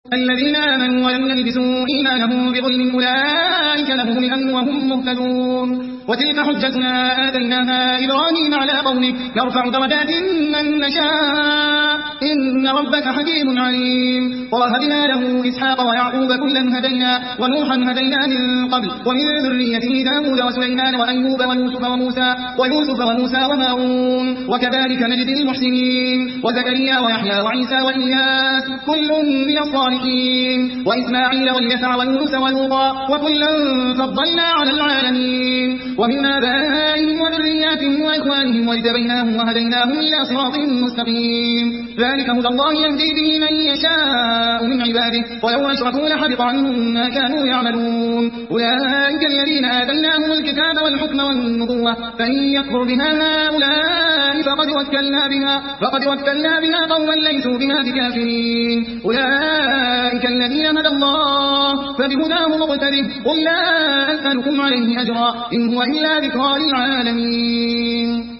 الذين آمنوا ولم يلبسوا إيمانهم بظلم أولئك لهم الأمن وهم مهتدون. وتلك حجتنا آتيناها إبراهيم على قومه نرفع درجات من نشاء إن ربك حكيم عليم. ووهبنا له إسحاق ويعقوب كلا هدينا ونوحا هدينا من قبل ومن ذريته داود وسليمان وأيوب ويوسف وموسى وهارون وكذلك نجزي المحسنين. وزكريا ويحيى وعيسى وإلياس كل من الصالحين وإسماعيل واليسع ويونس ولوطا وكلا فضلنا على العالمين. ومن آبائهم وذرياتهم وإخوانهم واجتبيناهم وهديناهم إلى صراط مستقيم. ذلك هدى الله يهدي به من يشاء من عباده ولو أشركوا لحبط عنهم ما كانوا يعملون. أولئك الذين آتيناهم الكتاب والحكم والنبوة فإن يكفر بها هؤلاء فقد وكلنا بها قوما ليسوا بها بكافرين. أولئك الذين هدى الله فبهداه مقتده قل لا أسألكم عليه أجرا إن هو إلا ذكرى للعالمين.